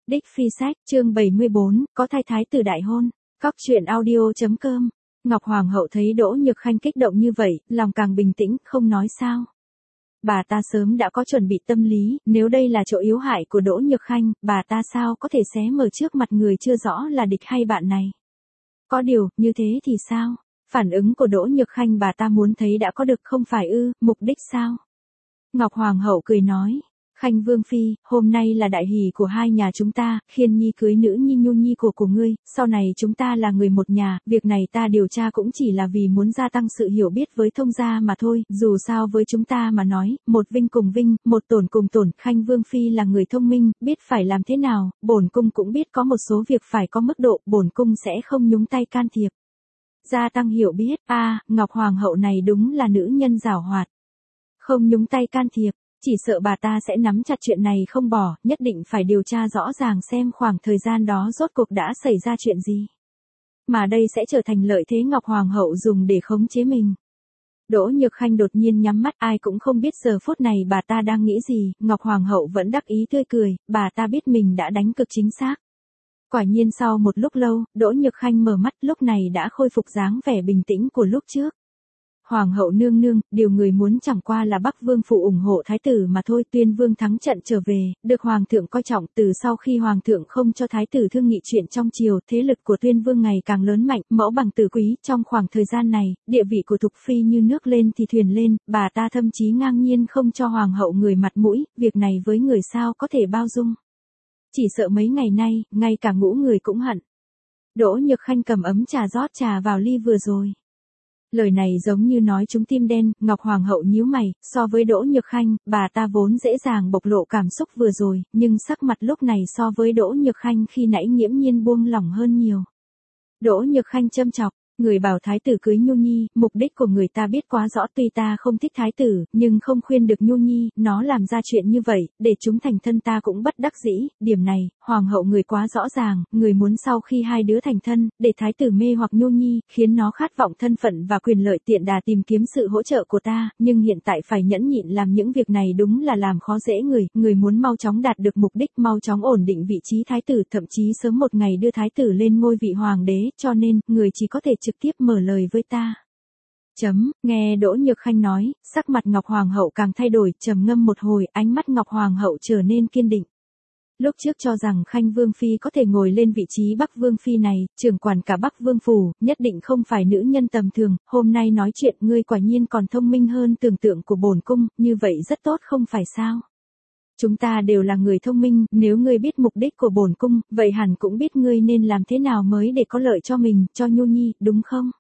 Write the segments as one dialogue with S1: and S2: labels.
S1: Đích Phi Sách, chương 74, có thai thái tử đại hôn. Cóc truyện audio.com. Ngọc Hoàng hậu thấy Đỗ Nhược Khanh kích động như vậy, lòng càng bình tĩnh, không nói sao. Bà ta sớm đã có chuẩn bị tâm lý, nếu đây là chỗ yếu hại của Đỗ Nhược Khanh, bà ta sao có thể xé mở trước mặt người chưa rõ là địch hay bạn này. Có điều, như thế thì sao? Phản ứng của Đỗ Nhược Khanh bà ta muốn thấy đã có được không phải ư, mục đích sao? Ngọc Hoàng hậu cười nói. Khanh Vương Phi, hôm nay là đại hỷ của hai nhà chúng ta, Khiên Nhi cưới nữ nhi Nhu Nhi của ngươi, sau này chúng ta là người một nhà, việc này ta điều tra cũng chỉ là vì muốn gia tăng sự hiểu biết với thông gia mà thôi, dù sao với chúng ta mà nói, một vinh cùng vinh, một tổn cùng tổn, Khanh Vương Phi là người thông minh, biết phải làm thế nào, bổn cung cũng biết có một số việc phải có mức độ, bổn cung sẽ không nhúng tay can thiệp. Gia tăng hiểu biết, Ngọc Hoàng hậu này đúng là nữ nhân giảo hoạt. Không nhúng tay can thiệp. Chỉ sợ bà ta sẽ nắm chặt chuyện này không bỏ, nhất định phải điều tra rõ ràng xem khoảng thời gian đó rốt cuộc đã xảy ra chuyện gì. Mà đây sẽ trở thành lợi thế Ngọc Hoàng hậu dùng để khống chế mình. Đỗ Nhược Khanh đột nhiên nhắm mắt, ai cũng không biết giờ phút này bà ta đang nghĩ gì, Ngọc Hoàng hậu vẫn đắc ý tươi cười, bà ta biết mình đã đánh cực chính xác. Quả nhiên sau một lúc lâu, Đỗ Nhược Khanh mở mắt, lúc này đã khôi phục dáng vẻ bình tĩnh của lúc trước. Hoàng hậu nương nương, điều người muốn chẳng qua là Bắc Vương phủ ủng hộ thái tử mà thôi. Tuyên Vương thắng trận trở về, được Hoàng thượng coi trọng. Từ sau khi Hoàng thượng không cho thái tử thương nghị chuyện trong triều, thế lực của Tuyên Vương ngày càng lớn mạnh, mẫu bằng tử quý. Trong khoảng thời gian này, địa vị của Thục Phi như nước lên thì thuyền lên, bà ta thậm chí ngang nhiên không cho Hoàng hậu người mặt mũi, việc này với người sao có thể bao dung. Chỉ sợ mấy ngày nay, ngay cả ngũ người cũng hận. Đỗ Nhược Khanh cầm ấm trà rót trà vào ly vừa rồi. Lời này giống như nói trúng tim đen, Ngọc Hoàng hậu nhíu mày, so với Đỗ Nhược Khanh, bà ta vốn dễ dàng bộc lộ cảm xúc vừa rồi, nhưng sắc mặt lúc này so với Đỗ Nhược Khanh khi nãy nghiễm nhiên buông lỏng hơn nhiều. Đỗ Nhược Khanh châm chọc, người bảo thái tử cưới Nhu Nhi, mục đích của người ta biết quá rõ, tuy ta không thích thái tử, nhưng không khuyên được Nhu Nhi, nó làm ra chuyện như vậy, để chúng thành thân ta cũng bất đắc dĩ, điểm này, Hoàng hậu người quá rõ ràng, người muốn sau khi hai đứa thành thân, để thái tử mê hoặc Nhu Nhi, khiến nó khát vọng thân phận và quyền lợi tiện đà tìm kiếm sự hỗ trợ của ta, nhưng hiện tại phải nhẫn nhịn làm những việc này đúng là làm khó dễ người muốn mau chóng đạt được mục đích, mau chóng ổn định vị trí thái tử, thậm chí sớm một ngày đưa thái tử lên ngôi vị hoàng đế, cho nên, người chỉ có thể trực tiếp mở lời với ta. Nghe Đỗ Nhược Khanh nói, sắc mặt Ngọc Hoàng hậu càng thay đổi, trầm ngâm một hồi, ánh mắt Ngọc Hoàng hậu trở nên kiên định. Lúc trước cho rằng Khanh Vương Phi có thể ngồi lên vị trí Bắc Vương Phi này, trưởng quản cả Bắc Vương Phủ, nhất định không phải nữ nhân tầm thường, hôm nay nói chuyện ngươi quả nhiên còn thông minh hơn tưởng tượng của bổn cung, như vậy rất tốt không phải sao? Chúng ta đều là người thông minh, nếu ngươi biết mục đích của bổn cung, vậy hẳn cũng biết ngươi nên làm thế nào mới để có lợi cho mình, cho Nhu Nhi, đúng không?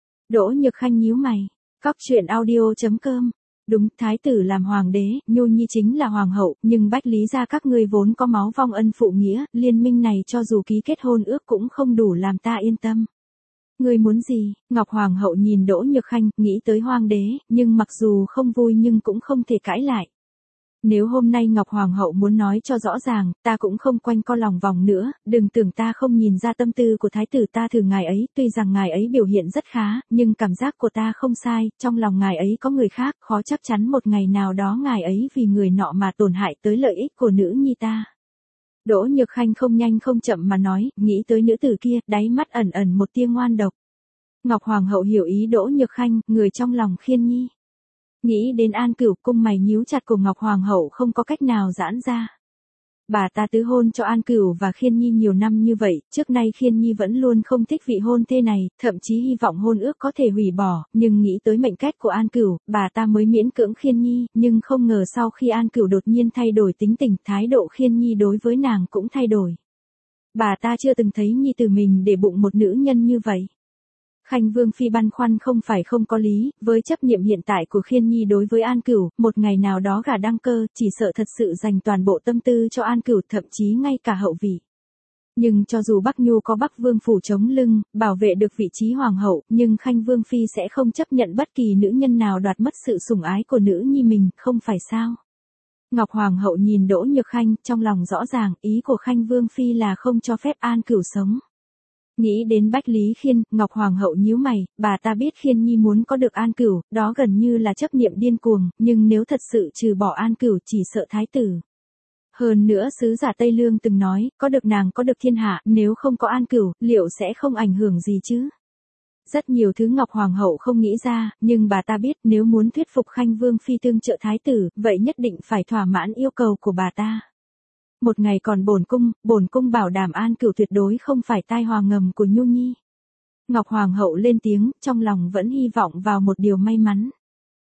S1: Đỗ Nhược Khanh nhíu mày. Cóc truyện audio.com. Đúng, thái tử làm hoàng đế, Nhu Nhi chính là hoàng hậu, nhưng Bách Lý gia các ngươi vốn có máu vong ân phụ nghĩa, liên minh này cho dù ký kết hôn ước cũng không đủ làm ta yên tâm. Ngươi muốn gì? Ngọc Hoàng hậu nhìn Đỗ Nhược Khanh, nghĩ tới hoàng đế, nhưng mặc dù không vui nhưng cũng không thể cãi lại. Nếu hôm nay Ngọc Hoàng hậu muốn nói cho rõ ràng, ta cũng không quanh co lòng vòng nữa, đừng tưởng ta không nhìn ra tâm tư của thái tử, ta thử ngài ấy, tuy rằng ngài ấy biểu hiện rất khá, nhưng cảm giác của ta không sai, trong lòng ngài ấy có người khác, khó chắc chắn một ngày nào đó ngài ấy vì người nọ mà tổn hại tới lợi ích của nữ nhi ta. Đỗ Nhược Khanh không nhanh không chậm mà nói, nghĩ tới nữ tử kia, đáy mắt ẩn ẩn một tia ngoan độc. Ngọc Hoàng hậu hiểu ý Đỗ Nhược Khanh, người trong lòng Khiên Nhi. Nghĩ đến An Cửu, cung mày nhíu chặt của Ngọc Hoàng hậu không có cách nào giãn ra. Bà ta tứ hôn cho An Cửu và Khiên Nhi nhiều năm như vậy, trước nay Khiên Nhi vẫn luôn không thích vị hôn thê này, thậm chí hy vọng hôn ước có thể hủy bỏ, nhưng nghĩ tới mệnh cách của An Cửu, bà ta mới miễn cưỡng Khiên Nhi, nhưng không ngờ sau khi An Cửu đột nhiên thay đổi tính tình, thái độ Khiên Nhi đối với nàng cũng thay đổi. Bà ta chưa từng thấy Nhi tử mình để bụng một nữ nhân như vậy. Khanh Vương Phi băn khoăn không phải không có lý, với chấp niệm hiện tại của Khiên Nhi đối với An Cửu, một ngày nào đó gả đăng cơ, chỉ sợ thật sự dành toàn bộ tâm tư cho An Cửu, thậm chí ngay cả hậu vị. Nhưng cho dù Bắc Nhu có Bắc Vương Phủ chống lưng, bảo vệ được vị trí hoàng hậu, nhưng Khanh Vương Phi sẽ không chấp nhận bất kỳ nữ nhân nào đoạt mất sự sủng ái của nữ nhi mình, không phải sao? Ngọc Hoàng hậu nhìn Đỗ Nhược Khanh, trong lòng rõ ràng, ý của Khanh Vương Phi là không cho phép An Cửu sống. Nghĩ đến Bách Lý Khiên, Ngọc Hoàng hậu nhíu mày, bà ta biết Khiên Nhi muốn có được An Cửu, đó gần như là chấp niệm điên cuồng, nhưng nếu thật sự trừ bỏ An Cửu chỉ sợ thái tử Hơn nữa sứ giả Tây Lương từng nói, có được nàng có được thiên hạ, nếu không có An Cửu, liệu sẽ không ảnh hưởng gì chứ? Rất nhiều thứ Ngọc Hoàng hậu không nghĩ ra, nhưng bà ta biết nếu muốn thuyết phục Khanh Vương Phi tương trợ thái tử, vậy nhất định phải thỏa mãn yêu cầu của bà ta. Một ngày còn bổn cung bảo đảm An Cửu tuyệt đối không phải tai họa ngầm của Nhu Nhi. Ngọc Hoàng hậu lên tiếng, trong lòng vẫn hy vọng vào một điều may mắn.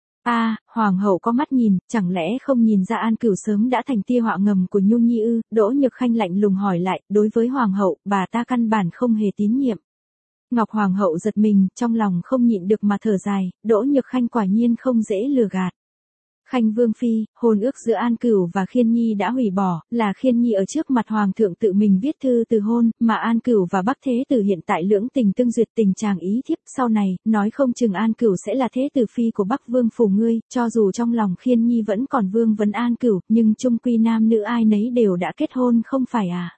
S1: Hoàng hậu có mắt nhìn, chẳng lẽ không nhìn ra An Cửu sớm đã thành tia họa ngầm của Nhu Nhi ư? Đỗ Nhược Khanh lạnh lùng hỏi lại, đối với Hoàng hậu, bà ta căn bản không hề tín nhiệm. Ngọc Hoàng hậu giật mình, trong lòng không nhịn được mà thở dài, Đỗ Nhược Khanh quả nhiên không dễ lừa gạt. Khanh Vương Phi, hôn ước giữa An Cửu và Khiên Nhi đã hủy bỏ, là Khiên Nhi ở trước mặt Hoàng thượng tự mình viết thư từ hôn, mà An Cửu và Bắc Thế Tử hiện tại lưỡng tình tương duyệt tình chàng ý thiếp, sau này, nói không chừng An Cửu sẽ là Thế Tử Phi của Bắc Vương phủ ngươi, cho dù trong lòng Khiên Nhi vẫn còn vương vấn An Cửu, nhưng chung quy nam nữ ai nấy đều đã kết hôn không phải à.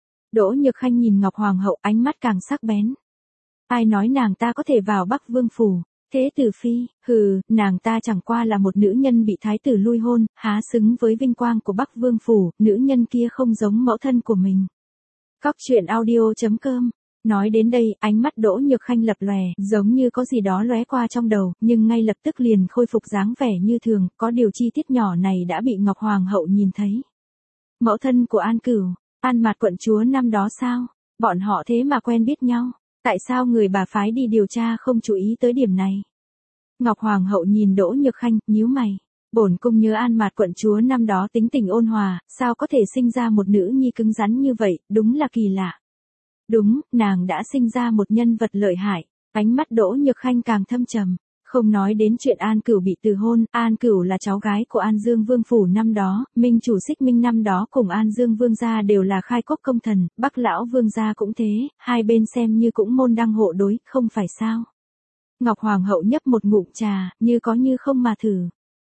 S1: Đỗ Nhược Khanh nhìn Ngọc Hoàng hậu ánh mắt càng sắc bén. Ai nói nàng ta có thể vào Bắc Vương phủ? Thế Tử Phi, nàng ta chẳng qua là một nữ nhân bị thái tử lui hôn, há xứng với vinh quang của Bắc Vương phủ, nữ nhân kia không giống mẫu thân của mình. Cóc truyện audio.com. Nói đến đây, ánh mắt Đỗ Nhược Khanh lập lòe, giống như có gì đó lóe qua trong đầu, nhưng ngay lập tức liền khôi phục dáng vẻ như thường, có điều chi tiết nhỏ này đã bị Ngọc Hoàng hậu nhìn thấy. Mẫu thân của An Cửu, An Mạt quận chúa năm đó sao? Bọn họ thế mà quen biết nhau. Tại sao người bà phái đi điều tra không chú ý tới điểm này? Ngọc Hoàng hậu nhìn Đỗ Nhược Khanh, nhíu mày. Bổn cung nhớ An Mạt quận chúa năm đó tính tình ôn hòa, sao có thể sinh ra một nữ nhi cứng rắn như vậy, đúng là kỳ lạ. Đúng, nàng đã sinh ra một nhân vật lợi hại. Ánh mắt Đỗ Nhược Khanh càng thâm trầm. Không nói đến chuyện An Cửu bị từ hôn, An Cửu là cháu gái của An Dương Vương phủ năm đó, Minh chủ Xích Minh năm đó cùng An Dương Vương gia đều là khai quốc công thần, Bắc lão Vương gia cũng thế, hai bên xem như cũng môn đăng hộ đối, không phải sao? Ngọc Hoàng hậu nhấp một ngụm trà, như có như không mà thử.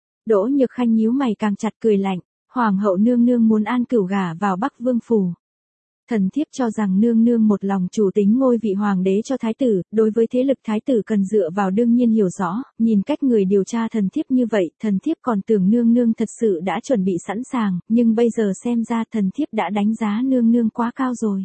S1: Đỗ Nhược Khanh nhíu mày càng chặt cười lạnh, Hoàng hậu nương nương muốn An Cửu gả vào Bắc Vương phủ. Thần thiếp cho rằng nương nương một lòng chủ tính ngôi vị hoàng đế cho thái tử, đối với thế lực thái tử cần dựa vào đương nhiên hiểu rõ, nhìn cách người điều tra thần thiếp như vậy, thần thiếp còn tưởng nương nương thật sự đã chuẩn bị sẵn sàng, nhưng bây giờ xem ra thần thiếp đã đánh giá nương nương quá cao rồi.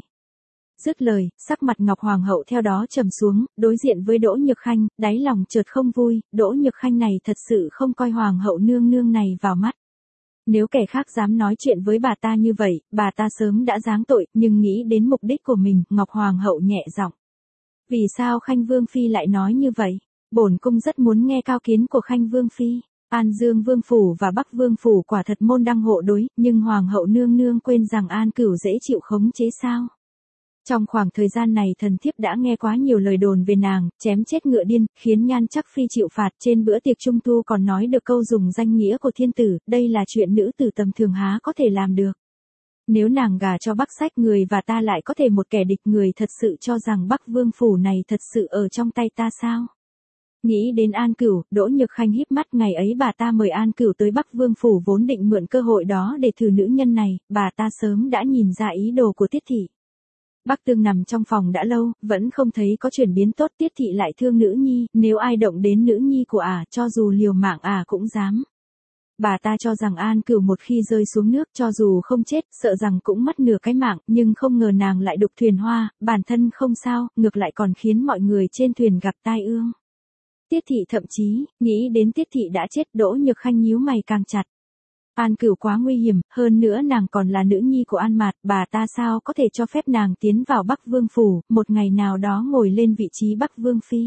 S1: Dứt lời, sắc mặt Ngọc Hoàng hậu theo đó trầm xuống, đối diện với Đỗ Nhược Khanh, đáy lòng chợt không vui, Đỗ Nhược Khanh này thật sự không coi Hoàng hậu nương nương này vào mắt. Nếu kẻ khác dám nói chuyện với bà ta như vậy, bà ta sớm đã giáng tội, nhưng nghĩ đến mục đích của mình, Ngọc Hoàng hậu nhẹ giọng. Vì sao Khanh Vương Phi lại nói như vậy? Bổn cung rất muốn nghe cao kiến của Khanh Vương Phi. An Dương Vương phủ và Bắc Vương phủ quả thật môn đăng hộ đối, nhưng Hoàng hậu nương nương quên rằng An Cửu dễ chịu khống chế sao? Trong khoảng thời gian này thần thiếp đã nghe quá nhiều lời đồn về nàng, chém chết ngựa điên, khiến Nhan Chắc Phi chịu phạt, trên bữa tiệc trung thu còn nói được câu dùng danh nghĩa của thiên tử, đây là chuyện nữ tử tầm thường há có thể làm được. Nếu nàng gả cho Bắc Sách người và ta lại có thể một kẻ địch người thật sự cho rằng Bắc Vương phủ này thật sự ở trong tay ta sao? Nghĩ đến An Cửu, Đỗ Nhược Khanh híp mắt, ngày ấy bà ta mời An Cửu tới Bắc Vương phủ vốn định mượn cơ hội đó để thử nữ nhân này, bà ta sớm đã nhìn ra ý đồ của Tiết thị. Bắc Tương nằm trong phòng đã lâu, vẫn không thấy có chuyển biến tốt, Tiết thị lại thương nữ nhi, nếu ai động đến nữ nhi của cho dù liều mạng cũng dám. Bà ta cho rằng An Cửu một khi rơi xuống nước cho dù không chết, sợ rằng cũng mất nửa cái mạng, nhưng không ngờ nàng lại đục thuyền hoa, bản thân không sao, ngược lại còn khiến mọi người trên thuyền gặp tai ương. Tiết thị thậm chí, nghĩ đến Tiết thị đã chết, Đỗ Nhược Khanh nhíu mày càng chặt. An Cửu quá nguy hiểm, hơn nữa nàng còn là nữ nhi của An Mạt, bà ta sao có thể cho phép nàng tiến vào Bắc Vương phủ, một ngày nào đó ngồi lên vị trí Bắc Vương Phi.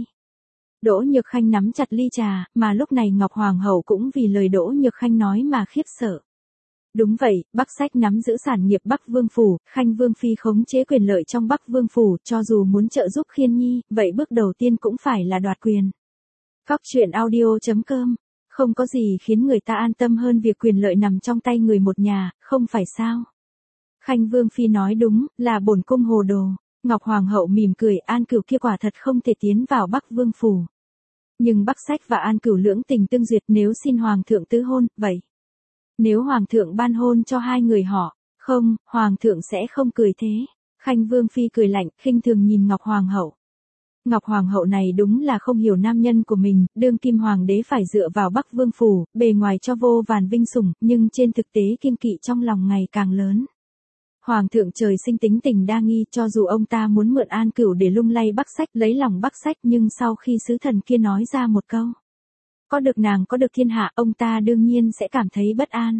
S1: Đỗ Nhược Khanh nắm chặt ly trà, mà lúc này Ngọc Hoàng hậu cũng vì lời Đỗ Nhược Khanh nói mà khiếp sợ. Đúng vậy, Bắc Sách nắm giữ sản nghiệp Bắc Vương phủ, Khanh Vương Phi khống chế quyền lợi trong Bắc Vương phủ, cho dù muốn trợ giúp Khiên Nhi, vậy bước đầu tiên cũng phải là đoạt quyền. Cóc truyện audio.com. Không có gì khiến người ta an tâm hơn việc quyền lợi nằm trong tay người một nhà, không phải sao? Khanh Vương Phi nói đúng, là bổn cung hồ đồ. Ngọc Hoàng hậu mỉm cười, An Cửu kia quả thật không thể tiến vào Bắc Vương phủ. Nhưng Bắc Sách và An Cửu lưỡng tình tương duyệt, nếu xin Hoàng thượng tứ hôn, vậy. Nếu Hoàng thượng ban hôn cho hai người họ, không, Hoàng thượng sẽ không cười thế. Khanh Vương Phi cười lạnh, khinh thường nhìn Ngọc Hoàng hậu. Ngọc Hoàng hậu này đúng là không hiểu nam nhân của mình, đương kim hoàng đế phải dựa vào Bắc Vương phủ, bề ngoài cho vô vàn vinh sủng, nhưng trên thực tế kiêng kỵ trong lòng ngày càng lớn. Hoàng thượng trời sinh tính tình đa nghi, cho dù ông ta muốn mượn An Cửu để lung lay Bắc Sách, lấy lòng Bắc Sách, nhưng sau khi sứ thần kia nói ra một câu, có được nàng có được thiên hạ, ông ta đương nhiên sẽ cảm thấy bất an.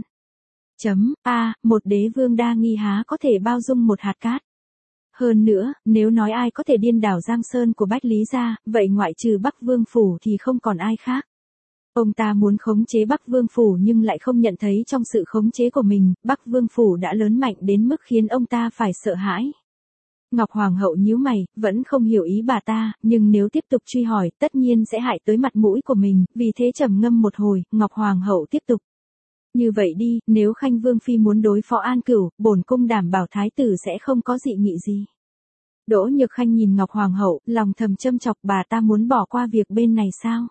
S1: Một đế vương đa nghi há có thể bao dung một hạt cát. Hơn nữa, nếu nói ai có thể điên đảo Giang Sơn của Bách Lý gia, vậy ngoại trừ Bắc Vương phủ thì không còn ai khác. Ông ta muốn khống chế Bắc Vương phủ nhưng lại không nhận thấy trong sự khống chế của mình, Bắc Vương phủ đã lớn mạnh đến mức khiến ông ta phải sợ hãi. Ngọc Hoàng hậu nhíu mày, vẫn không hiểu ý bà ta, nhưng nếu tiếp tục truy hỏi, tất nhiên sẽ hại tới mặt mũi của mình, vì thế trầm ngâm một hồi, Ngọc Hoàng hậu tiếp tục. Như vậy đi, nếu Khanh Vương phi muốn đối phó An Cửu, bổn cung đảm bảo thái tử sẽ không có dị nghị gì. Đỗ Nhược Khanh nhìn Ngọc Hoàng hậu, lòng thầm châm chọc, bà ta muốn bỏ qua việc bên này sao?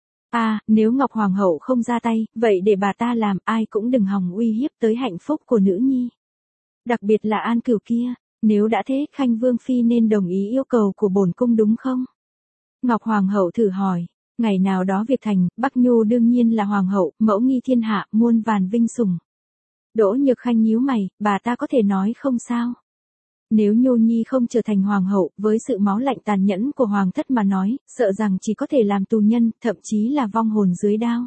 S1: Nếu Ngọc Hoàng hậu không ra tay, vậy để bà ta làm, ai cũng đừng hòng uy hiếp tới hạnh phúc của nữ nhi. Đặc biệt là An Cửu kia, nếu đã thế, Khanh Vương phi nên đồng ý yêu cầu của bổn cung đúng không? Ngọc Hoàng hậu thử hỏi. Ngày nào đó việc thành, Bắc Nhu đương nhiên là hoàng hậu, mẫu nghi thiên hạ, muôn vàn vinh sủng. Đỗ Nhược Khanh nhíu mày, bà ta có thể nói không sao? Nếu Nhu Nhi không trở thành hoàng hậu, với sự máu lạnh tàn nhẫn của hoàng thất mà nói, sợ rằng chỉ có thể làm tù nhân, thậm chí là vong hồn dưới đao.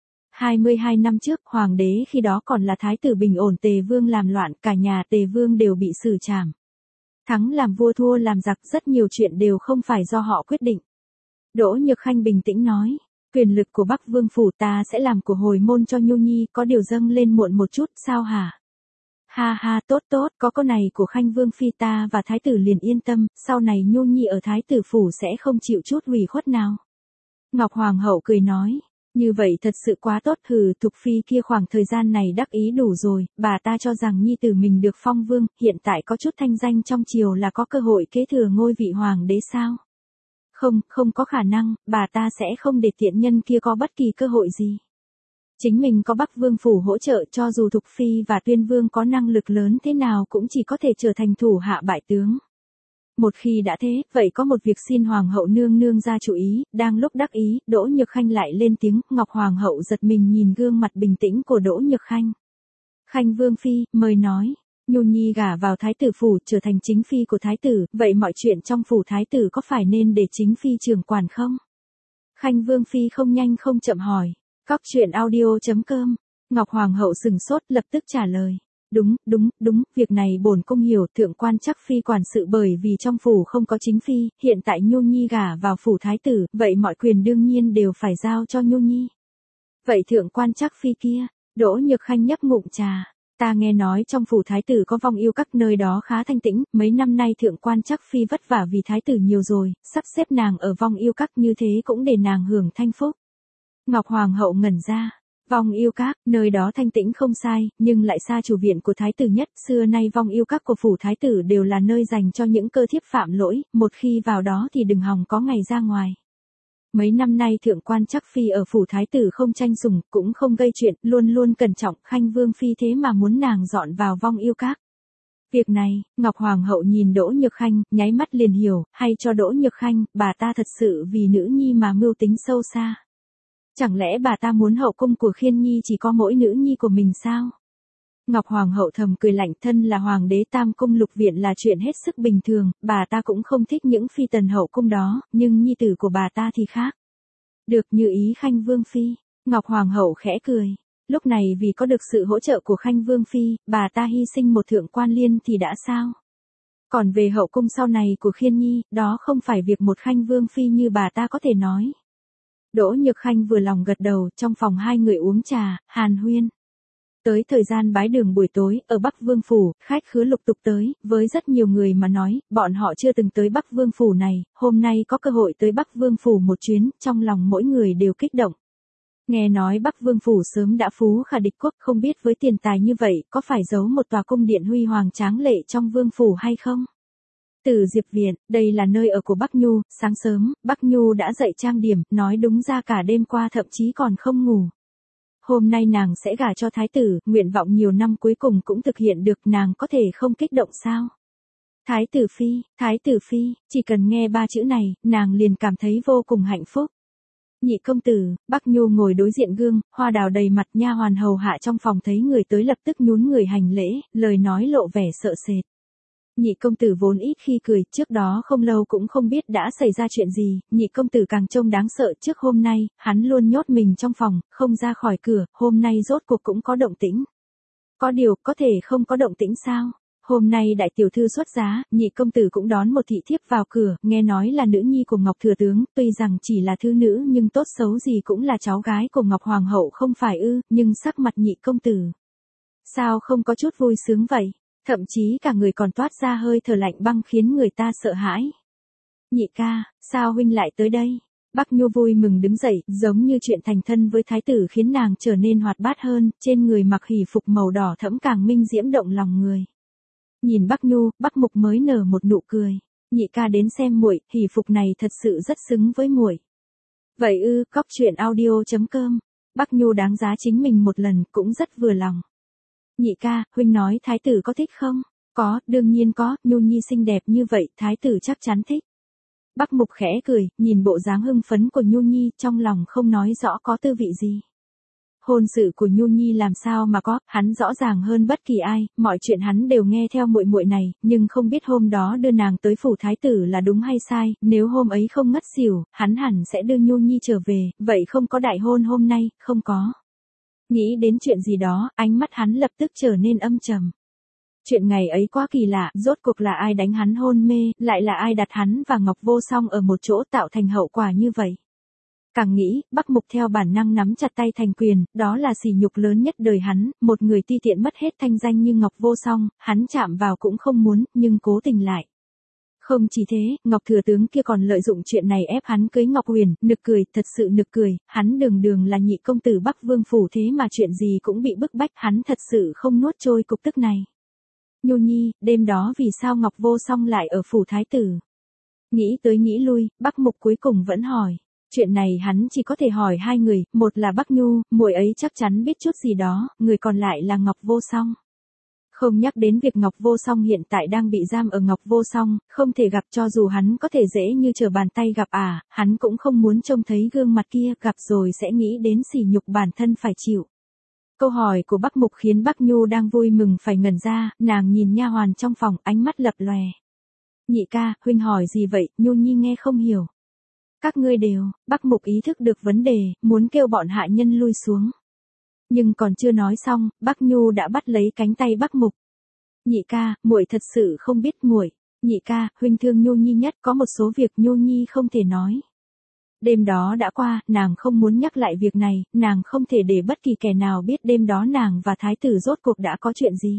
S1: 22 năm trước, hoàng đế khi đó còn là thái tử bình ổn, Tề Vương làm loạn, cả nhà Tề Vương đều bị xử trảm. Thắng làm vua thua làm giặc, rất nhiều chuyện đều không phải do họ quyết định. Đỗ Nhược Khanh bình tĩnh nói, quyền lực của Bắc Vương phủ ta sẽ làm của hồi môn cho Nhu Nhi, có điều dâng lên muộn một chút, sao hả? Ha, tốt, có câu này của Khanh Vương phi ta và thái tử liền yên tâm, sau này Nhu Nhi ở thái tử phủ sẽ không chịu chút ủy khuất nào. Ngọc Hoàng hậu cười nói, như vậy thật sự quá tốt, Thục phi kia khoảng thời gian này đắc ý đủ rồi, bà ta cho rằng nhi tử mình được phong vương, hiện tại có chút thanh danh trong triều là có cơ hội kế thừa ngôi vị hoàng đế sao? Không có khả năng, bà ta sẽ không để tiện nhân kia có bất kỳ cơ hội gì. Chính mình có Bắc Vương phủ hỗ trợ, cho dù Thục phi và Tuyên Vương có năng lực lớn thế nào cũng chỉ có thể trở thành thủ hạ bại tướng. Một khi đã thế, vậy có một việc xin Hoàng hậu nương nương ra chủ ý, đang lúc đắc ý, Đỗ Nhược Khanh lại lên tiếng, Ngọc Hoàng hậu giật mình nhìn gương mặt bình tĩnh của Đỗ Nhược Khanh. Khanh Vương phi, mời nói. Nhu Nhi gả vào thái tử phủ, trở thành chính phi của thái tử, vậy mọi chuyện trong phủ thái tử có phải nên để chính phi trưởng quản không? Khanh Vương phi không nhanh không chậm hỏi. Cóc truyện audio.com. Ngọc Hoàng hậu sừng sốt, lập tức trả lời. Đúng, việc này bổn cung hiểu, thượng quan Trắc phi quản sự bởi vì trong phủ không có chính phi, hiện tại Nhu Nhi gả vào phủ thái tử, vậy mọi quyền đương nhiên đều phải giao cho Nhu Nhi. Vậy thượng quan Trắc phi kia, Đỗ Nhược Khanh nhấp ngụm trà. Ta nghe nói trong phủ thái tử có vong yêu các, nơi đó khá thanh tĩnh, mấy năm nay thượng quan Trắc phi vất vả vì thái tử nhiều rồi, sắp xếp nàng ở vong yêu các như thế cũng để nàng hưởng thanh phúc. Ngọc Hoàng hậu ngẩn ra, vong yêu các, nơi đó thanh tĩnh không sai, nhưng lại xa chủ viện của thái tử nhất, xưa nay vong yêu các của phủ thái tử đều là nơi dành cho những cơ thiếp phạm lỗi, một khi vào đó thì đừng hòng có ngày ra ngoài. Mấy năm nay thượng quan Trắc phi ở phủ thái tử không tranh sủng, cũng không gây chuyện, luôn luôn cẩn trọng, Khanh Vương phi thế mà muốn nàng dọn vào vong yêu các. Việc này, Ngọc Hoàng hậu nhìn Đỗ Nhược Khanh, nháy mắt liền hiểu, hay cho Đỗ Nhược Khanh, bà ta thật sự vì nữ nhi mà mưu tính sâu xa. Chẳng lẽ bà ta muốn hậu cung của Khiên Nhi chỉ có mỗi nữ nhi của mình sao? Ngọc Hoàng hậu thầm cười lạnh, thân là hoàng đế tam cung lục viện là chuyện hết sức bình thường, bà ta cũng không thích những phi tần hậu cung đó, nhưng nhi tử của bà ta thì khác. Được như ý Khanh Vương phi, Ngọc Hoàng hậu khẽ cười. Lúc này vì có được sự hỗ trợ của Khanh Vương phi, bà ta hy sinh một thượng quan liên thì đã sao? Còn về hậu cung sau này của Khiên Nhi, đó không phải việc một Khanh Vương phi như bà ta có thể nói. Đỗ Nhược Khanh vừa lòng gật đầu, trong phòng hai người uống trà, hàn huyên. Tới thời gian bái đường buổi tối, ở Bắc Vương phủ, khách khứa lục tục tới, với rất nhiều người mà nói, bọn họ chưa từng tới Bắc Vương phủ này, hôm nay có cơ hội tới Bắc Vương phủ một chuyến, trong lòng mỗi người đều kích động. Nghe nói Bắc Vương phủ sớm đã phú khả địch quốc, không biết với tiền tài như vậy, có phải giấu một tòa cung điện huy hoàng tráng lệ trong vương phủ hay không? Từ Diệp Viện, đây là nơi ở của Bắc Nhu, sáng sớm, Bắc Nhu đã dậy trang điểm, nói đúng ra cả đêm qua thậm chí còn không ngủ. Hôm nay nàng sẽ gả cho thái tử, nguyện vọng nhiều năm cuối cùng cũng thực hiện được, nàng có thể không kích động sao? Thái tử phi, chỉ cần nghe ba chữ này, nàng liền cảm thấy vô cùng hạnh phúc. Nhị công tử, Bắc Nhu ngồi đối diện gương, hoa đào đầy mặt, nha hoàn hầu hạ trong phòng thấy người tới lập tức nhún người hành lễ, lời nói lộ vẻ sợ sệt. Nhị công tử vốn ít khi cười, trước đó không lâu cũng không biết đã xảy ra chuyện gì, nhị công tử càng trông đáng sợ, trước hôm nay, hắn luôn nhốt mình trong phòng, không ra khỏi cửa, hôm nay rốt cuộc cũng có động tĩnh. Có điều, có thể không có động tĩnh sao? Hôm nay đại tiểu thư xuất giá, nhị công tử cũng đón một thị thiếp vào cửa, nghe nói là nữ nhi của Ngọc Thừa Tướng, tuy rằng chỉ là thư nữ nhưng tốt xấu gì cũng là cháu gái của Ngọc Hoàng hậu không phải ư, nhưng sắc mặt nhị công tử. Sao không có chút vui sướng vậy? Thậm chí cả người còn toát ra hơi thở lạnh băng khiến người ta sợ hãi. Nhị ca, sao huynh lại tới đây? Bắc Nhu vui mừng đứng dậy, giống như chuyện thành thân với thái tử khiến nàng trở nên hoạt bát hơn, trên người mặc hỷ phục màu đỏ thẫm càng minh diễm động lòng người. Nhìn Bắc Nhu, Bắc Mục mới nở một nụ cười. Nhị ca đến xem muội, hỷ phục này thật sự rất xứng với muội. Vậy ư, cóc truyện audio.com. Bắc Nhu đáng giá chính mình một lần, cũng rất vừa lòng. Nhị ca, huynh nói thái tử có thích không? Có, đương nhiên có, Nhu nhi xinh đẹp như vậy, thái tử chắc chắn thích. Bắc Mục khẽ cười, nhìn bộ dáng hưng phấn của Nhu nhi, trong lòng không nói rõ có tư vị gì. Hôn sự của Nhu nhi làm sao mà có, hắn rõ ràng hơn bất kỳ ai, mọi chuyện hắn đều nghe theo muội muội này, nhưng không biết hôm đó đưa nàng tới phủ thái tử là đúng hay sai, nếu hôm ấy không ngất xỉu, hắn hẳn sẽ đưa Nhu nhi trở về, vậy không có đại hôn hôm nay, không có. Nghĩ đến chuyện gì đó, ánh mắt hắn lập tức trở nên âm trầm. Chuyện ngày ấy quá kỳ lạ, rốt cuộc là ai đánh hắn hôn mê, lại là ai đặt hắn và Ngọc Vô Song ở một chỗ tạo thành hậu quả như vậy. Càng nghĩ, Bắc Mục theo bản năng nắm chặt tay thành quyền, đó là sỉ nhục lớn nhất đời hắn, một người ti tiện mất hết thanh danh như Ngọc Vô Song, hắn chạm vào cũng không muốn, nhưng cố tình lại. Không chỉ thế, Ngọc Thừa Tướng kia còn lợi dụng chuyện này ép hắn cưới Ngọc Huyền, nực cười, thật sự nực cười, hắn đường là nhị công tử Bắc Vương phủ thế mà chuyện gì cũng bị bức bách, hắn thật sự không nuốt trôi cục tức này. Nhu nhi, đêm đó vì sao Ngọc Vô Song lại ở phủ thái tử? Nghĩ tới nghĩ lui, Bắc Mục cuối cùng vẫn hỏi. Chuyện này hắn chỉ có thể hỏi hai người, một là Bắc Nhu, muội ấy chắc chắn biết chút gì đó, người còn lại là Ngọc Vô Song. Không nhắc đến việc Ngọc Vô Song hiện tại đang bị giam ở Ngọc Vô Song, không thể gặp, cho dù hắn có thể dễ như trở bàn tay gặp hắn cũng không muốn trông thấy gương mặt kia, gặp rồi sẽ nghĩ đến sỉ nhục bản thân phải chịu. Câu hỏi của Bắc Mục khiến Bắc Nhu đang vui mừng phải ngẩn ra, nàng nhìn nha hoàn trong phòng, ánh mắt lập lòe. Nhị ca, huynh hỏi gì vậy, Nhu nhi nghe không hiểu. Các ngươi đều, Bắc Mục ý thức được vấn đề, muốn kêu bọn hạ nhân lui xuống. Nhưng còn chưa nói xong, Bắc Nhu đã bắt lấy cánh tay Bắc Mục. Nhị ca, muội thật sự không biết muội. Nhị ca, huynh thương Nhu nhi nhất, có một số việc Nhu nhi không thể nói. Đêm đó đã qua, nàng không muốn nhắc lại việc này, nàng không thể để bất kỳ kẻ nào biết đêm đó nàng và thái tử rốt cuộc đã có chuyện gì.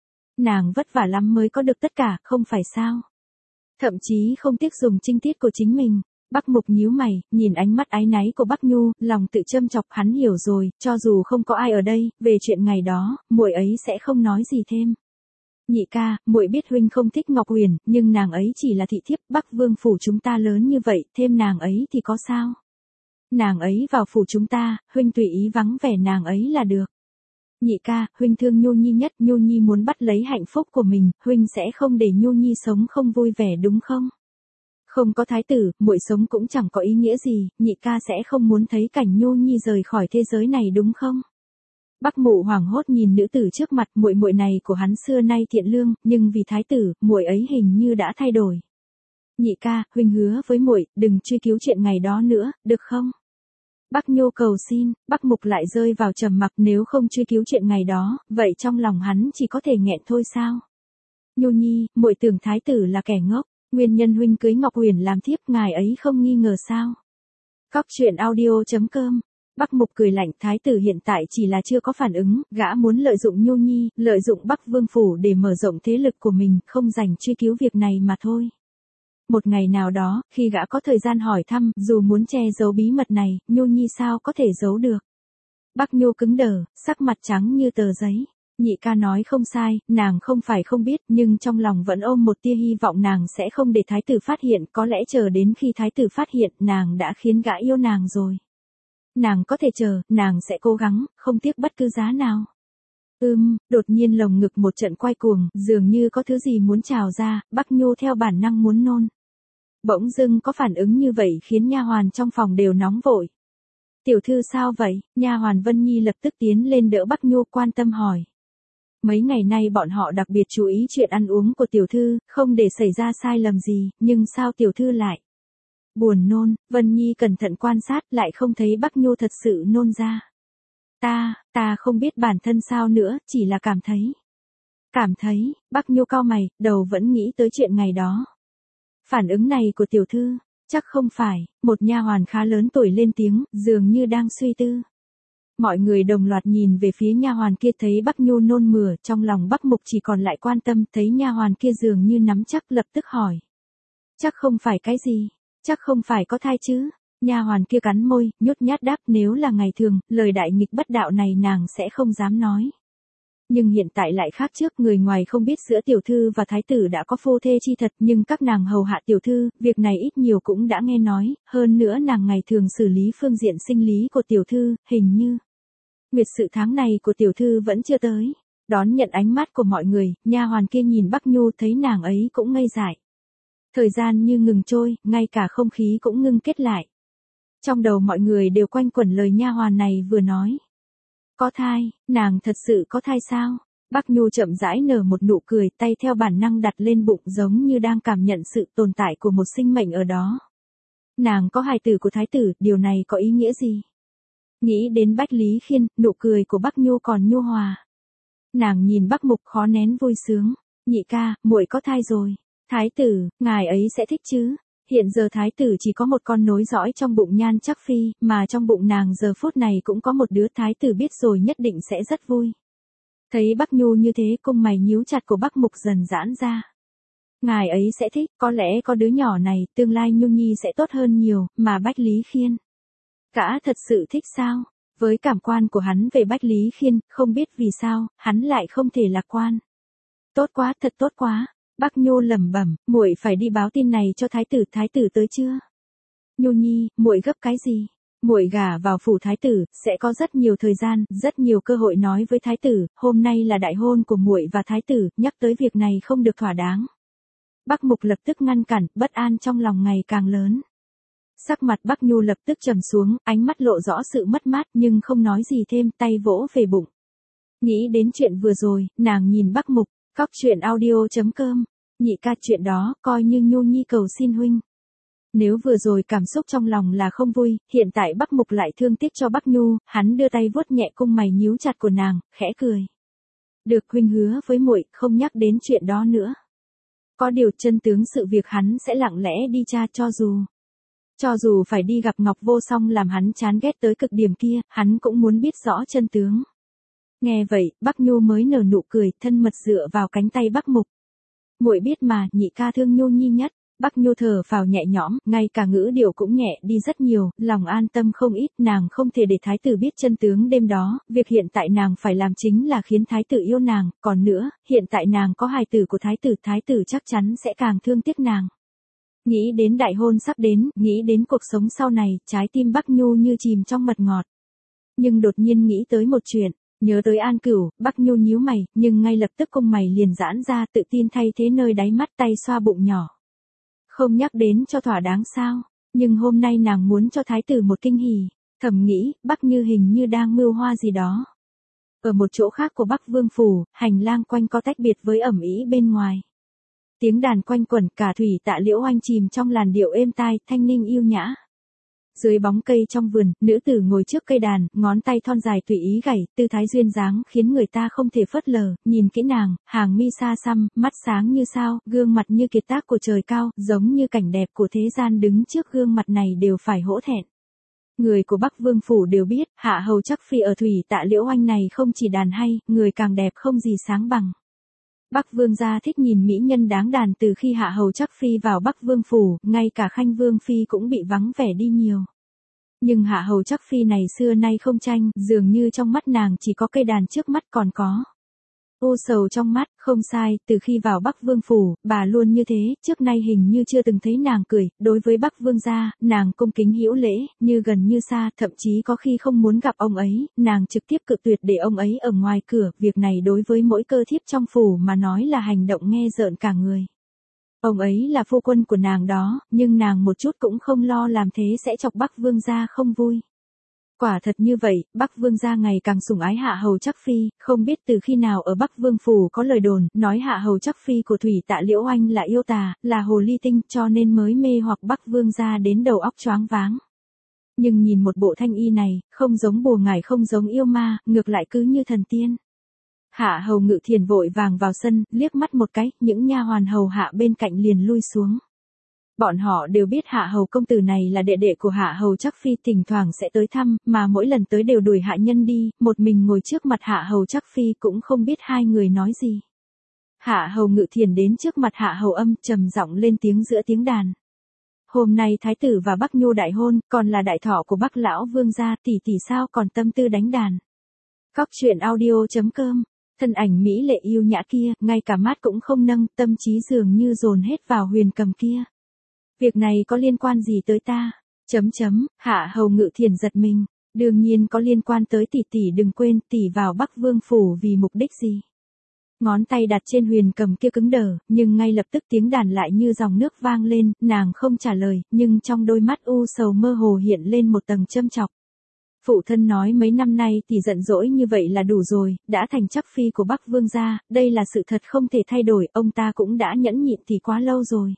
S1: Nàng vất vả lắm mới có được tất cả, không phải sao? Thậm chí không tiếc dùng trinh tiết của chính mình. Bắc Mục nhíu mày, nhìn ánh mắt áy náy của Bắc Nhu, lòng tự châm chọc, hắn hiểu rồi, cho dù không có ai ở đây, về chuyện ngày đó, muội ấy sẽ không nói gì thêm. Nhị ca, muội biết huynh không thích Ngọc Huyền, nhưng nàng ấy chỉ là thị thiếp, Bắc Vương phủ chúng ta lớn như vậy, thêm nàng ấy thì có sao? Nàng ấy vào phủ chúng ta, huynh tùy ý vắng vẻ nàng ấy là được. Nhị ca, huynh thương Nhu nhi nhất, Nhu nhi muốn bắt lấy hạnh phúc của mình, huynh sẽ không để Nhu nhi sống không vui vẻ đúng không? Không có thái tử, muội sống cũng chẳng có ý nghĩa gì, nhị ca sẽ không muốn thấy cảnh Nhu nhi rời khỏi thế giới này đúng không? Bắc Mụ hoảng hốt nhìn nữ tử trước mặt, muội muội này của hắn xưa nay thiện lương, nhưng vì thái tử, muội ấy hình như đã thay đổi. Nhị ca, huynh hứa với muội, đừng truy cứu chuyện ngày đó nữa, được không? Bắc Nhu cầu xin, Bắc Mục lại rơi vào trầm mặc, nếu không truy cứu chuyện ngày đó, vậy trong lòng hắn chỉ có thể nghẹn thôi sao? Nhu nhi, muội tưởng thái tử là kẻ ngốc. Nguyên nhân huynh cưới Ngọc Huyền làm thiếp, ngài ấy không nghi ngờ sao? Cóc truyện audio.com. Bắc Mục cười lạnh, thái tử hiện tại chỉ là chưa có phản ứng, gã muốn lợi dụng Nhu nhi, lợi dụng Bắc Vương phủ để mở rộng thế lực của mình, không dành truy cứu việc này mà thôi. Một ngày nào đó, khi gã có thời gian hỏi thăm, dù muốn che giấu bí mật này, Nhu nhi sao có thể giấu được? Bắc Nhu cứng đờ, sắc mặt trắng như tờ giấy. Nhị ca nói không sai, nàng không phải không biết, nhưng trong lòng vẫn ôm một tia hy vọng nàng sẽ không để thái tử phát hiện, có lẽ chờ đến khi thái tử phát hiện, nàng đã khiến gã yêu nàng rồi. Nàng có thể chờ, nàng sẽ cố gắng, không tiếc bất cứ giá nào. Đột nhiên lồng ngực một trận quay cuồng, dường như có thứ gì muốn trào ra, Bắc Nhu theo bản năng muốn nôn. Bỗng dưng có phản ứng như vậy khiến nha hoàn trong phòng đều nóng vội. Tiểu thư sao vậy? Nha hoàn Vân Nhi lập tức tiến lên đỡ Bắc Nhu quan tâm hỏi. Mấy ngày nay bọn họ đặc biệt chú ý chuyện ăn uống của tiểu thư, không để xảy ra sai lầm gì, nhưng sao tiểu thư lại buồn nôn? Vân Nhi cẩn thận quan sát lại không thấy Bắc Nhu thật sự nôn ra. Ta không biết bản thân sao nữa, chỉ là cảm thấy. Bắc Nhu cau mày, đầu vẫn nghĩ tới chuyện ngày đó. Phản ứng này của tiểu thư, chắc không phải, một nha hoàn khá lớn tuổi lên tiếng, dường như đang suy tư. Mọi người đồng loạt nhìn về phía nha hoàn kia thấy Bắc Nhu nôn mửa, trong lòng Bắc Mục chỉ còn lại quan tâm, thấy nha hoàn kia dường như nắm chắc lập tức hỏi. Chắc không phải cái gì, chắc không phải có thai chứ? Nha hoàn kia cắn môi, nhút nhát đáp nếu là ngày thường, lời đại nghịch bất đạo này nàng sẽ không dám nói. Nhưng hiện tại lại khác trước, người ngoài không biết giữa tiểu thư và thái tử đã có phu thê chi thật, nhưng các nàng hầu hạ tiểu thư, việc này ít nhiều cũng đã nghe nói, hơn nữa nàng ngày thường xử lý phương diện sinh lý của tiểu thư, hình như nguyệt sự tháng này của tiểu thư vẫn chưa tới. Đón nhận ánh mắt của mọi người, nha hoàn kia nhìn Bắc Nhu thấy nàng ấy cũng ngây dại. Thời gian như ngừng trôi, ngay cả không khí cũng ngưng kết lại. Trong đầu mọi người đều quanh quẩn lời nha hoàn này vừa nói. Có thai, nàng thật sự có thai sao? Bắc Nhu chậm rãi nở một nụ cười, tay theo bản năng đặt lên bụng giống như đang cảm nhận sự tồn tại của một sinh mệnh ở đó. Nàng có hài tử của thái tử, điều này có ý nghĩa gì? Nghĩ đến Bách Lý Khiên, nụ cười của Bắc Nhu còn nhu hòa. Nàng nhìn Bắc Mục khó nén vui sướng. Nhị ca, muội có thai rồi. Thái tử, ngài ấy sẽ thích chứ? Hiện giờ thái tử chỉ có một con nối dõi trong bụng Nhan Trắc Phi, mà trong bụng nàng giờ phút này cũng có một đứa, thái tử biết rồi nhất định sẽ rất vui. Thấy Bắc Nhu như thế, cung mày nhíu chặt của Bắc Mục dần giãn ra. Ngài ấy sẽ thích, có lẽ có đứa nhỏ này, tương lai Nhu Nhi sẽ tốt hơn nhiều, mà Bách Lý Khiên. Gã thật sự thích sao? Với cảm quan của hắn về Bách Lý Khiên, không biết vì sao, hắn lại không thể lạc quan. Tốt quá, thật tốt quá. Bắc Nhu lẩm bẩm, muội phải đi báo tin này cho thái tử tới chưa? Nhu Nhi, muội gấp cái gì? Muội gả vào phủ thái tử, sẽ có rất nhiều thời gian, rất nhiều cơ hội nói với thái tử, hôm nay là đại hôn của muội và thái tử, nhắc tới việc này không được thỏa đáng. Bắc Mục lập tức ngăn cản, bất an trong lòng ngày càng lớn. Sắc mặt Bắc Nhu lập tức trầm xuống, ánh mắt lộ rõ sự mất mát nhưng không nói gì thêm, tay vỗ về bụng. Nghĩ đến chuyện vừa rồi, nàng nhìn Bắc Mục. Cóc truyện audio.com, nhị ca chuyện đó, coi như Nhu Nhi cầu xin huynh. Nếu vừa rồi cảm xúc trong lòng là không vui, hiện tại Bắc Mục lại thương tiếc cho Bắc Nhu, hắn đưa tay vuốt nhẹ cung mày nhíu chặt của nàng, khẽ cười. Được, huynh hứa với muội không nhắc đến chuyện đó nữa. Có điều chân tướng sự việc hắn sẽ lặng lẽ đi tra, cho dù phải đi gặp Ngọc Vô Song làm hắn chán ghét tới cực điểm kia, hắn cũng muốn biết rõ chân tướng. Nghe vậy, Bắc Nhu mới nở nụ cười, thân mật dựa vào cánh tay Bắc Mục. Muội biết mà, nhị ca thương Nhu Nhi nhất. Bắc Nhu thở phào nhẹ nhõm, ngay cả ngữ điệu cũng nhẹ đi rất nhiều, lòng an tâm không ít, nàng không thể để thái tử biết chân tướng đêm đó, việc hiện tại nàng phải làm chính là khiến thái tử yêu nàng, còn nữa, hiện tại nàng có hài tử của thái tử chắc chắn sẽ càng thương tiếc nàng. Nghĩ đến đại hôn sắp đến, nghĩ đến cuộc sống sau này, trái tim Bắc Nhu như chìm trong mật ngọt. Nhưng đột nhiên nghĩ tới một chuyện. Nhớ tới An Cửu, Bắc Nhu nhíu mày, nhưng ngay lập tức cung mày liền giãn ra, tự tin thay thế nơi đáy mắt, tay xoa bụng nhỏ. Không nhắc đến cho thỏa đáng sao? Nhưng hôm nay nàng muốn cho thái tử một kinh hỉ. Thầm nghĩ, Bắc Như hình như đang mưu hoa gì đó. Ở một chỗ khác của Bắc Vương phủ, hành lang quanh có tách biệt với ẩm ý bên ngoài. Tiếng đàn quanh quẩn, cả Thủy Tạ Liễu Oanh chìm trong làn điệu êm tai, thanh ninh yêu nhã. Dưới bóng cây trong vườn, nữ tử ngồi trước cây đàn, ngón tay thon dài tùy ý gảy, tư thái duyên dáng khiến người ta không thể phớt lờ, nhìn kỹ nàng, hàng mi xa xăm, mắt sáng như sao, gương mặt như kiệt tác của trời cao, giống như cảnh đẹp của thế gian đứng trước gương mặt này đều phải hổ thẹn. Người của Bắc Vương phủ đều biết, Hạ Hầu Trắc Phi ở Thủy Tạ Liễu Oanh này không chỉ đàn hay, người càng đẹp không gì sáng bằng. Bắc Vương gia thích nhìn mỹ nhân đáng đàn từ khi Hạ Hầu Trắc Phi vào Bắc Vương phủ, ngay cả Khanh Vương Phi cũng bị vắng vẻ đi nhiều. Nhưng Hạ Hầu Trắc Phi này xưa nay không tranh, dường như trong mắt nàng chỉ có cây đàn trước mắt còn có U sầu trong mắt, không sai, từ khi vào Bắc Vương phủ, bà luôn như thế, trước nay hình như chưa từng thấy nàng cười, đối với Bắc Vương gia, nàng cung kính hữu lễ, như gần như xa, thậm chí có khi không muốn gặp ông ấy, nàng trực tiếp cự tuyệt để ông ấy ở ngoài cửa, việc này đối với mỗi cơ thiếp trong phủ mà nói là hành động nghe rợn cả người. Ông ấy là phu quân của nàng đó, nhưng nàng một chút cũng không lo làm thế sẽ chọc Bắc Vương gia không vui. Quả thật như vậy, Bắc Vương gia ngày càng sủng ái Hạ Hầu Trắc Phi, không biết từ khi nào ở Bắc Vương phủ có lời đồn, nói Hạ Hầu Trắc Phi của Thủy Tạ Liễu Oanh là yêu tà, là hồ ly tinh, cho nên mới mê hoặc Bắc Vương gia đến đầu óc choáng váng. Nhưng nhìn một bộ thanh y này, không giống bùa ngải không giống yêu ma, ngược lại cứ như thần tiên. Hạ Hầu Ngự Thiền vội vàng vào sân, liếc mắt một cái, những nha hoàn hầu hạ bên cạnh liền lui xuống. Bọn họ đều biết Hạ Hầu công tử này là đệ đệ của Hạ Hầu Trắc Phi, thỉnh thoảng sẽ tới thăm, mà mỗi lần tới đều đuổi hạ nhân đi, một mình ngồi trước mặt Hạ Hầu Trắc Phi cũng không biết hai người nói gì. Hạ Hầu Ngự Thiền đến trước mặt Hạ Hầu Âm, trầm giọng lên tiếng giữa tiếng đàn. Hôm nay thái tử và Bắc Nhu đại hôn, còn là đại thọ của Bắc lão vương gia, tỷ tỷ sao còn tâm tư đánh đàn. Cóc truyện audio.com. Thân ảnh mỹ lệ yêu nhã kia, ngay cả mắt cũng không nâng, tâm trí dường như dồn hết vào huyền cầm kia. Việc này có liên quan gì tới ta? Hạ Hầu Ngự Thiền giật mình. Đương nhiên có liên quan tới tỷ tỷ, đừng quên tỷ vào Bắc Vương phủ vì mục đích gì. Ngón tay đặt trên huyền cầm kia cứng đờ, nhưng ngay lập tức tiếng đàn lại như dòng nước vang lên, nàng không trả lời, nhưng trong đôi mắt u sầu mơ hồ hiện lên một tầng châm chọc. Phụ thân nói mấy năm nay tỷ giận dỗi như vậy là đủ rồi, đã thành Trắc Phi của Bắc Vương gia, đây là sự thật không thể thay đổi, ông ta cũng đã nhẫn nhịn tỷ quá lâu rồi.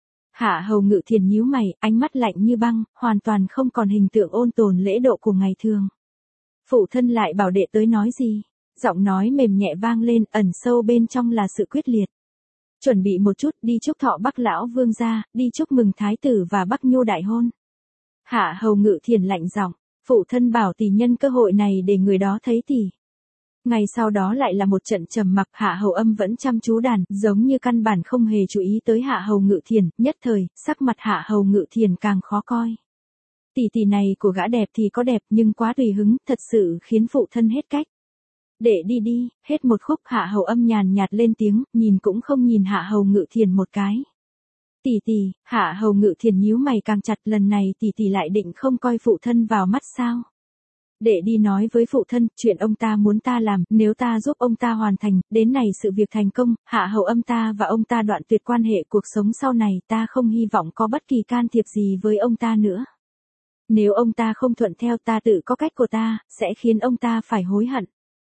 S1: Hạ Hầu Ngự Thiền nhíu mày, ánh mắt lạnh như băng, hoàn toàn không còn hình tượng ôn tồn lễ độ của ngày thường. Phụ thân lại bảo đệ tới nói gì? Giọng nói mềm nhẹ vang lên, ẩn sâu bên trong là sự quyết liệt. Chuẩn bị một chút, đi chúc thọ Bắc lão vương gia, đi chúc mừng thái tử và Bắc Nhu đại hôn. Hạ Hầu Ngự Thiền lạnh giọng, phụ thân bảo tỷ nhân cơ hội này để người đó thấy tỷ. Ngày sau đó lại là một trận trầm mặc, Hạ Hầu Âm vẫn chăm chú đàn, giống như căn bản không hề chú ý tới Hạ Hầu Ngự Thiền, nhất thời, sắc mặt Hạ Hầu Ngự Thiền càng khó coi. Tỷ tỷ này của gã đẹp thì có đẹp nhưng quá tùy hứng, thật sự khiến phụ thân hết cách. Để đi đi, hết một khúc Hạ Hầu Âm nhàn nhạt lên tiếng, nhìn cũng không nhìn Hạ Hầu Ngự Thiền một cái. Tỷ tỷ, Hạ Hầu Ngự Thiền nhíu mày càng chặt, lần này tỷ tỷ lại định không coi phụ thân vào mắt sao? Để đi nói với phụ thân, chuyện ông ta muốn ta làm, nếu ta giúp ông ta hoàn thành, đến này sự việc thành công, Hạ Hầu Âm ta và ông ta đoạn tuyệt quan hệ, cuộc sống sau này ta không hy vọng có bất kỳ can thiệp gì với ông ta nữa. Nếu ông ta không thuận theo, ta tự có cách của ta, sẽ khiến ông ta phải hối hận.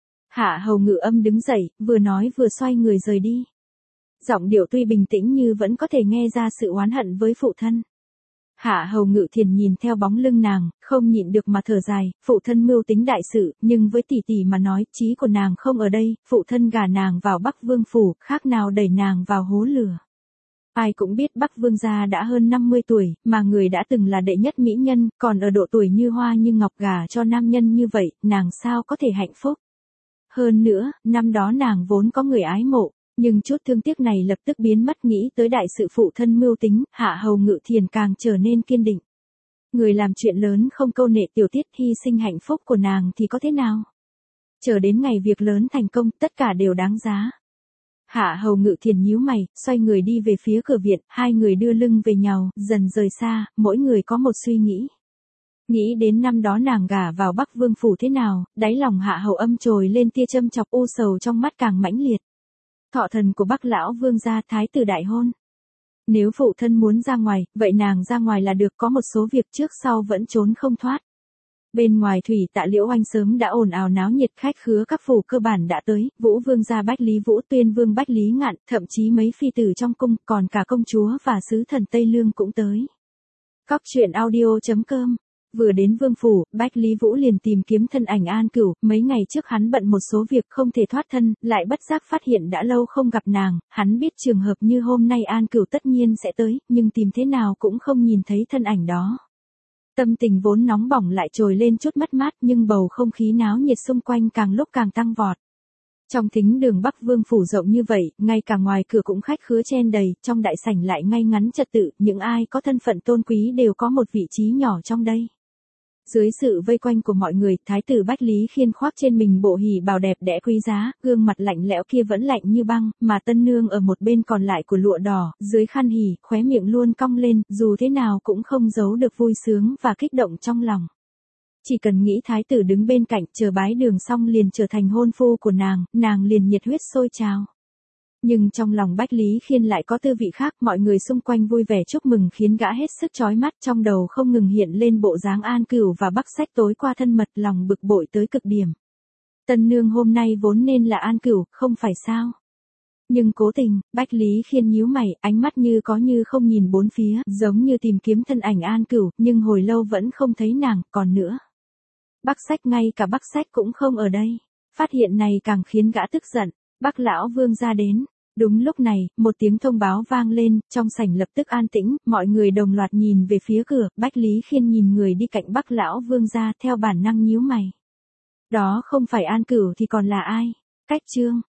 S1: Hạ Hầu Ngự Âm đứng dậy, vừa nói vừa xoay người rời đi. Giọng điệu tuy bình tĩnh như vẫn có thể nghe ra sự oán hận với phụ thân. Hạ Hầu Ngự Thiền nhìn theo bóng lưng nàng, không nhịn được mà thở dài, phụ thân mưu tính đại sự, nhưng với tỷ tỷ mà nói, trí của nàng không ở đây, phụ thân gả nàng vào Bắc Vương phủ, khác nào đẩy nàng vào hố lửa. Ai cũng biết Bắc Vương gia đã hơn 50 tuổi, mà người đã từng là đệ nhất mỹ nhân, còn ở độ tuổi như hoa như ngọc gả cho nam nhân như vậy, nàng sao có thể hạnh phúc. Hơn nữa, năm đó nàng vốn có người ái mộ. Nhưng chút thương tiếc này lập tức biến mất, nghĩ tới đại sự phụ thân mưu tính, Hạ Hầu Ngự Thiền càng trở nên kiên định. Người làm chuyện lớn không câu nệ tiểu tiết, hy sinh hạnh phúc của nàng thì có thế nào? Chờ đến ngày việc lớn thành công, tất cả đều đáng giá. Hạ Hầu Ngự Thiền nhíu mày, xoay người đi về phía cửa viện, hai người đưa lưng về nhau, dần rời xa, mỗi người có một suy nghĩ. Nghĩ đến năm đó nàng gả vào Bắc Vương phủ thế nào, đáy lòng Hạ Hầu Âm trồi lên tia châm chọc, u sầu trong mắt càng mãnh liệt. Thọ thần của Bắc lão vương gia, thái tử đại hôn. Nếu phụ thân muốn ra ngoài, vậy nàng ra ngoài là được, có một số việc trước sau vẫn trốn không thoát. Bên ngoài Thủy Tạ Liễu Oanh sớm đã ồn ào náo nhiệt, khách khứa các phủ cơ bản đã tới, Vũ vương gia Bách Lý Vũ, Tuyên vương Bách Lý Ngạn, thậm chí mấy phi tử trong cung, còn cả công chúa và sứ thần Tây Lương cũng tới. Cóc truyện audio.com. Vừa đến vương phủ, Bách Lý Vũ liền tìm kiếm thân ảnh An Cửu, mấy ngày trước hắn bận một số việc không thể thoát thân, lại bất giác phát hiện đã lâu không gặp nàng, hắn biết trường hợp như hôm nay An Cửu tất nhiên sẽ tới, nhưng tìm thế nào cũng không nhìn thấy thân ảnh đó. Tâm tình vốn nóng bỏng lại trồi lên chút mất mát, nhưng bầu không khí náo nhiệt xung quanh càng lúc càng tăng vọt. Trong thính đường Bắc Vương phủ rộng như vậy, ngay cả ngoài cửa cũng khách khứa chen đầy, trong đại sảnh lại ngay ngắn trật tự, những ai có thân phận tôn quý đều có một vị trí nhỏ trong đây. Dưới sự vây quanh của mọi người, thái tử Bách Lý Khiên khoác trên mình bộ hỉ bào đẹp đẽ quý giá, gương mặt lạnh lẽo kia vẫn lạnh như băng, mà tân nương ở một bên còn lại của lụa đỏ, dưới khăn hỉ, khóe miệng luôn cong lên, dù thế nào cũng không giấu được vui sướng và kích động trong lòng. Chỉ cần nghĩ thái tử đứng bên cạnh chờ bái đường xong liền trở thành hôn phu của nàng liền nhiệt huyết sôi trào. Nhưng trong lòng Bách Lý Khiên lại có tư vị khác, mọi người xung quanh vui vẻ chúc mừng khiến gã hết sức chói mắt, trong đầu không ngừng hiện lên bộ dáng An Cửu và Bắc Sách tối qua thân mật, lòng bực bội tới cực điểm. Tân nương hôm nay vốn nên là An Cửu, không phải sao? Nhưng cố tình, Bách Lý Khiên nhíu mày, ánh mắt như có như không nhìn bốn phía, giống như tìm kiếm thân ảnh An Cửu, nhưng hồi lâu vẫn không thấy nàng, còn nữa. Bắc Sách, ngay cả Bắc Sách cũng không ở đây. Phát hiện này càng khiến gã tức giận. Bắc lão vương gia đến. Đúng lúc này, một tiếng thông báo vang lên, trong sảnh lập tức an tĩnh, mọi người đồng loạt nhìn về phía cửa, Bách Lý Khiên nhìn người đi cạnh Bắc lão vương gia theo bản năng nhíu mày. Đó không phải An Cửu thì còn là ai? Cách Trương.